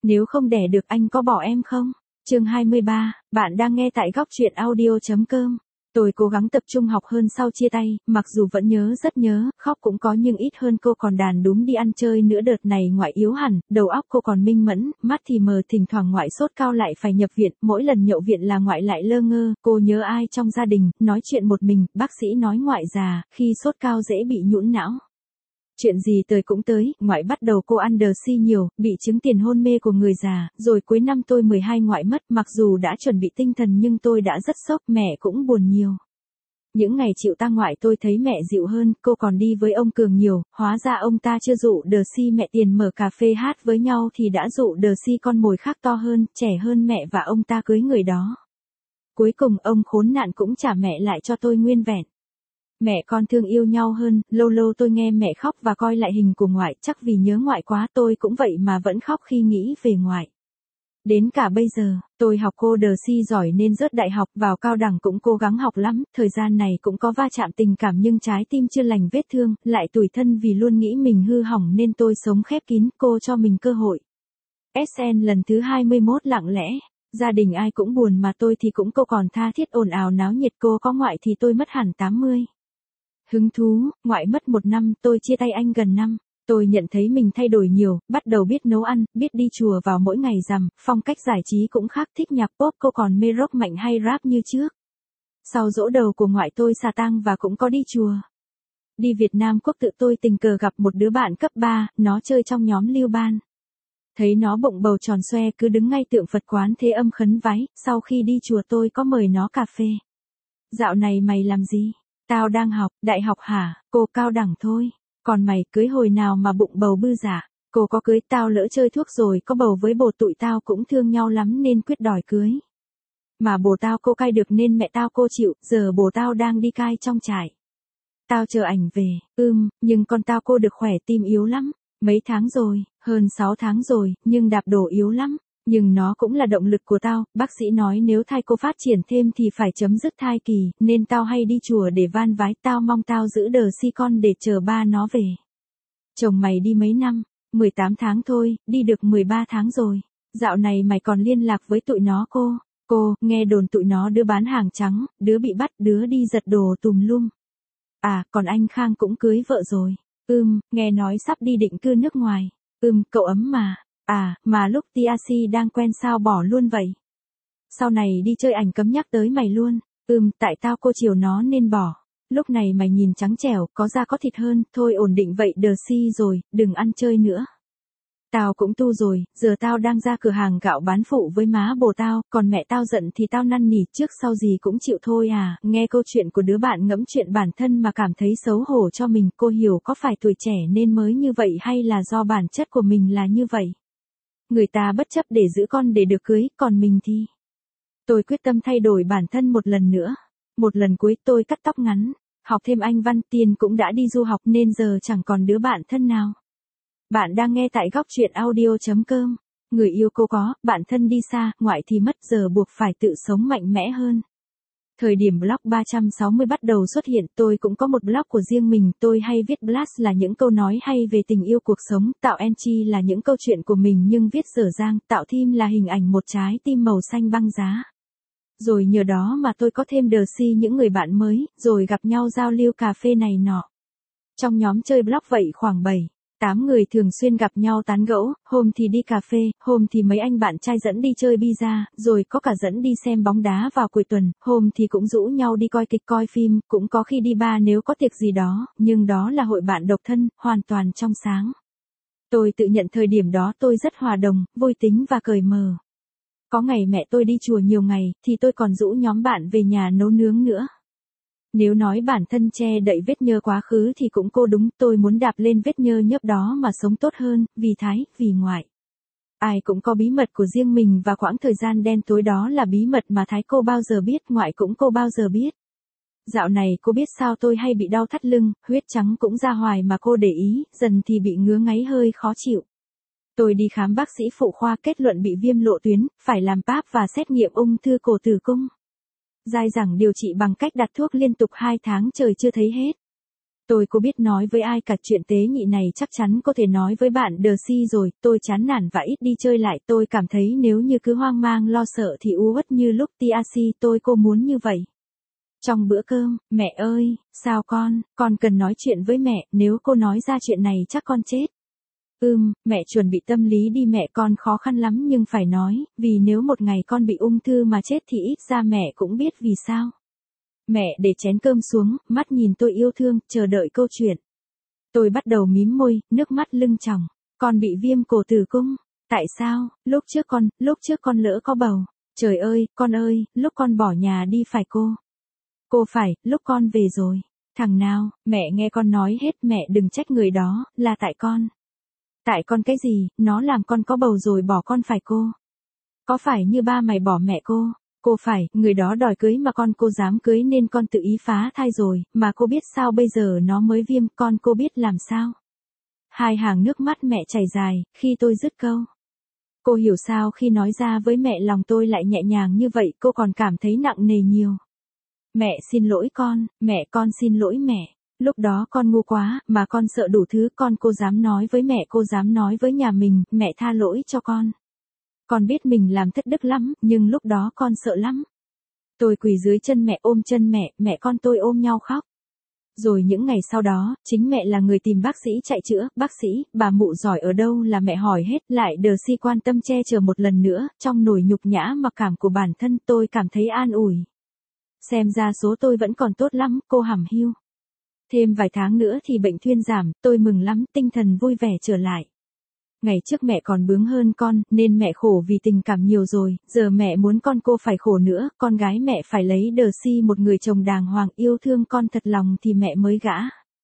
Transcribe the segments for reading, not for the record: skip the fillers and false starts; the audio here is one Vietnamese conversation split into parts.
Nếu không đẻ được anh có bỏ em không? Chương 23, bạn đang nghe tại góc truyện audio.com. Tôi cố gắng tập trung học hơn sau chia tay, mặc dù vẫn nhớ rất nhớ, khóc cũng có nhưng ít hơn cô còn đàn đúm đi ăn chơi nữa. Đợt này ngoại yếu hẳn, đầu óc cô còn minh mẫn, mắt thì mờ, thỉnh thoảng ngoại sốt cao lại phải nhập viện, mỗi lần nhậu viện là ngoại lại lơ ngơ, cô nhớ ai trong gia đình, nói chuyện một mình, bác sĩ nói ngoại già, khi sốt cao dễ bị nhũn não. Chuyện gì tới cũng tới, ngoại bắt đầu cô ăn đờ si nhiều, bị chứng tiền hôn mê của người già, rồi cuối năm tôi 12 ngoại mất, mặc dù đã chuẩn bị tinh thần nhưng tôi đã rất sốc, mẹ cũng buồn nhiều. Những ngày chịu tang ngoại tôi thấy mẹ dịu hơn, cô còn đi với ông Cường nhiều, hóa ra ông ta chưa dụ đờ si mẹ tiền mở cà phê hát với nhau thì đã dụ đờ si con mồi khác to hơn, trẻ hơn mẹ và ông ta cưới người đó. Cuối cùng ông khốn nạn cũng trả mẹ lại cho tôi nguyên vẹn. Mẹ con thương yêu nhau hơn, lâu lâu tôi nghe mẹ khóc và coi lại hình của ngoại, chắc vì nhớ ngoại quá tôi cũng vậy mà vẫn khóc khi nghĩ về ngoại. Đến cả bây giờ, tôi học cô đờ si giỏi nên rớt đại học, vào cao đẳng cũng cố gắng học lắm, thời gian này cũng có va chạm tình cảm nhưng trái tim chưa lành vết thương, lại tủi thân vì luôn nghĩ mình hư hỏng nên tôi sống khép kín, cô cho mình cơ hội. SN lần thứ 21 lặng lẽ. Gia đình ai cũng buồn mà tôi thì cũng cô còn tha thiết ồn ào náo nhiệt, cô có ngoại thì tôi mất hẳn 80. Hứng thú, ngoại mất 1 năm, tôi chia tay anh gần năm. Tôi nhận thấy mình thay đổi nhiều, bắt đầu biết nấu ăn, biết đi chùa vào mỗi ngày rằm, phong cách giải trí cũng khác, thích nhạc pop, cô còn mê rock mạnh hay rap như trước. Sau giỗ đầu của ngoại tôi xà tang và cũng có đi chùa. Đi Việt Nam Quốc tự tôi tình cờ gặp một đứa bạn cấp 3, nó chơi trong nhóm Lưu Ban. Thấy nó bụng bầu tròn xoe cứ đứng ngay tượng Phật quán Thế Âm khấn vái, sau khi đi chùa tôi có mời nó cà phê. Dạo này mày làm gì? Tao đang học, đại học hả? Cô cao đẳng thôi. Còn mày cưới hồi nào mà bụng bầu bư dạ? Cô có cưới, tao lỡ chơi thuốc rồi có bầu với bồ tụi tao cũng thương nhau lắm nên quyết đòi cưới. Mà bồ tao cô cai được nên mẹ tao cô chịu, giờ bồ tao đang đi cai trong trại. Tao chờ ảnh về, nhưng con tao cô được khỏe, tim yếu lắm. Mấy tháng rồi, hơn 6 tháng rồi, nhưng đạp đổ yếu lắm. Nhưng nó cũng là động lực của tao, bác sĩ nói nếu thai cô phát triển thêm thì phải chấm dứt thai kỳ, nên tao hay đi chùa để van vái, tao mong tao giữ đờ si con để chờ ba nó về. Chồng mày đi mấy năm? 18 tháng thôi, đi được 13 tháng rồi. Dạo này mày còn liên lạc với tụi nó cô, nghe đồn tụi nó đứa bán hàng trắng, đứa bị bắt, đứa đi giật đồ tùm lum. À, còn anh Khang cũng cưới vợ rồi. Nghe nói sắp đi định cư nước ngoài. Cậu ấm mà. À, mà lúc TRC đang quen sao bỏ luôn vậy? Sau này đi chơi ảnh cấm nhắc tới mày luôn. Tại tao cô chiều nó nên bỏ. Lúc này mày nhìn trắng trẻo, có da có thịt hơn, thôi ổn định vậy đờ si rồi, đừng ăn chơi nữa. Tao cũng tu rồi, giờ tao đang ra cửa hàng gạo bán phụ với má bồ tao, còn mẹ tao giận thì tao năn nỉ, trước sau gì cũng chịu thôi à. Nghe câu chuyện của đứa bạn ngẫm chuyện bản thân mà cảm thấy xấu hổ cho mình, cô hiểu có phải tuổi trẻ nên mới như vậy hay là do bản chất của mình là như vậy. Người ta bất chấp để giữ con để được cưới, còn mình thì... Tôi quyết tâm thay đổi bản thân một lần nữa. Một lần cuối tôi cắt tóc ngắn, học thêm Anh văn, Tiền cũng đã đi du học nên giờ chẳng còn đứa bạn thân nào. Bạn đang nghe tại góc truyện audio.com. Người yêu cô có, bạn thân đi xa, ngoại thì mất, giờ buộc phải tự sống mạnh mẽ hơn. Thời điểm blog 360 bắt đầu xuất hiện, tôi cũng có một blog của riêng mình, tôi hay viết blast là những câu nói hay về tình yêu cuộc sống, tạo entry là những câu chuyện của mình nhưng viết dở dang, tạo theme là hình ảnh một trái tim màu xanh băng giá. Rồi nhờ đó mà tôi có thêm đờ si những người bạn mới, rồi gặp nhau giao lưu cà phê này nọ. Trong nhóm chơi blog vậy khoảng 7-8 người thường xuyên gặp nhau tán gẫu, hôm thì đi cà phê, hôm thì mấy anh bạn trai dẫn đi chơi pizza, rồi có cả dẫn đi xem bóng đá vào cuối tuần, hôm thì cũng rủ nhau đi coi kịch coi phim, cũng có khi đi bar nếu có tiệc gì đó, nhưng đó là hội bạn độc thân, hoàn toàn trong sáng. Tôi tự nhận thời điểm đó tôi rất hòa đồng, vui tính và cởi mở. Có ngày mẹ tôi đi chùa nhiều ngày, thì tôi còn rủ nhóm bạn về nhà nấu nướng nữa. Nếu nói bản thân che đậy vết nhơ quá khứ thì cũng cô đúng, tôi muốn đạp lên vết nhơ nhớp đó mà sống tốt hơn, vì Thái, vì ngoại. Ai cũng có bí mật của riêng mình và quãng thời gian đen tối đó là bí mật mà Thái cô bao giờ biết, ngoại cũng cô bao giờ biết. Dạo này cô biết sao tôi hay bị đau thắt lưng, huyết trắng cũng ra hoài mà cô để ý, dần thì bị ngứa ngáy hơi khó chịu. Tôi đi khám bác sĩ phụ khoa kết luận bị viêm lộ tuyến, phải làm pap và xét nghiệm ung thư cổ tử cung. Dai dẳng điều trị bằng cách đặt thuốc liên tục 2 tháng trời chưa thấy hết. Tôi biết nói với ai cả chuyện tế nhị này chắc chắn có thể nói với bạn Đờ rồi, tôi chán nản và ít đi chơi lại, tôi cảm thấy nếu như cứ hoang mang lo sợ thì uất như lúc tôi cô muốn như vậy. Trong bữa cơm, mẹ ơi, sao con cần nói chuyện với mẹ, nếu cô nói ra chuyện này chắc con chết. Mẹ chuẩn bị tâm lý đi mẹ, con khó khăn lắm nhưng phải nói, vì nếu một ngày con bị ung thư mà chết thì ít ra mẹ cũng biết vì sao. Mẹ để chén cơm xuống, mắt nhìn tôi yêu thương, chờ đợi câu chuyện. Tôi bắt đầu mím môi, nước mắt lưng tròng. Con bị viêm cổ tử cung. Tại sao? Lúc trước con lỡ có bầu. Trời ơi, con ơi, lúc con bỏ nhà đi phải cô. Cô phải, lúc con về rồi. Thằng nào, mẹ nghe con nói hết, mẹ đừng trách người đó, là tại con. Tại con cái gì, nó làm con có bầu rồi bỏ con phải cô. Có phải như ba mày bỏ mẹ cô? Cô phải, người đó đòi cưới mà cô dám cưới nên con tự ý phá thai rồi, mà cô biết sao bây giờ nó mới viêm, cô biết làm sao? Hai hàng nước mắt mẹ chảy dài, khi tôi dứt câu. Cô hiểu sao khi nói ra với mẹ lòng tôi lại nhẹ nhàng như vậy, cô còn cảm thấy nặng nề nhiều. Mẹ xin lỗi con xin lỗi mẹ. Lúc đó con ngu quá, mà con sợ đủ thứ, cô dám nói với mẹ, cô dám nói với nhà mình, mẹ tha lỗi cho con. Con biết mình làm thất đức lắm, nhưng lúc đó con sợ lắm. Tôi quỳ dưới chân mẹ, ôm chân mẹ con tôi ôm nhau khóc. Rồi những ngày sau đó, chính mẹ là người tìm bác sĩ chạy chữa, bác sĩ, bà mụ giỏi ở đâu là mẹ hỏi hết, lại quan tâm che chở một lần nữa, trong nỗi nhục nhã mặc cảm của bản thân tôi cảm thấy an ủi. Xem ra số tôi vẫn còn tốt lắm, cô hẩm hiu. Thêm vài tháng nữa thì bệnh thuyên giảm, tôi mừng lắm, tinh thần vui vẻ trở lại. Ngày trước mẹ còn bướng hơn con, nên mẹ khổ vì tình cảm nhiều rồi, giờ mẹ muốn cô phải khổ nữa, con gái mẹ phải lấy một người chồng đàng hoàng yêu thương con thật lòng thì mẹ mới gả.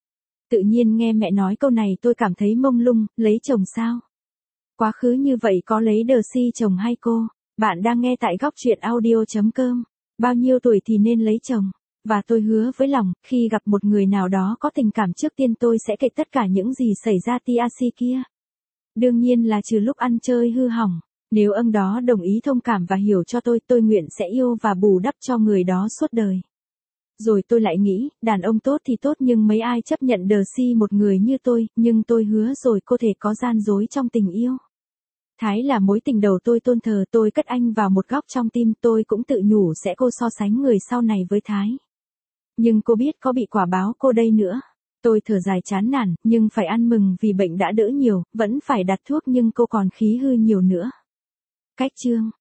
Tự nhiên nghe mẹ nói câu này tôi cảm thấy mông lung, lấy chồng sao? Quá khứ như vậy có lấy chồng hay cô? Bạn đang nghe tại góc truyện audio.com. Bao nhiêu tuổi thì nên lấy chồng? Và tôi hứa với lòng, khi gặp một người nào đó có tình cảm trước tiên tôi sẽ kể tất cả những gì xảy ra kia. Đương nhiên là trừ lúc ăn chơi hư hỏng. Nếu ông đó đồng ý thông cảm và hiểu cho tôi nguyện sẽ yêu và bù đắp cho người đó suốt đời. Rồi tôi lại nghĩ, đàn ông tốt thì tốt nhưng mấy ai chấp nhận một người như tôi, nhưng tôi hứa rồi cô thể có gian dối trong tình yêu. Thái là mối tình đầu tôi tôn thờ, tôi cất anh vào một góc trong tim, tôi cũng tự nhủ sẽ cô so sánh người sau này với Thái. Nhưng cô biết có bị quả báo cô đây nữa. Tôi thở dài chán nản, nhưng phải ăn mừng vì bệnh đã đỡ nhiều, vẫn phải đặt thuốc nhưng cô còn khí hư nhiều nữa. Cách chương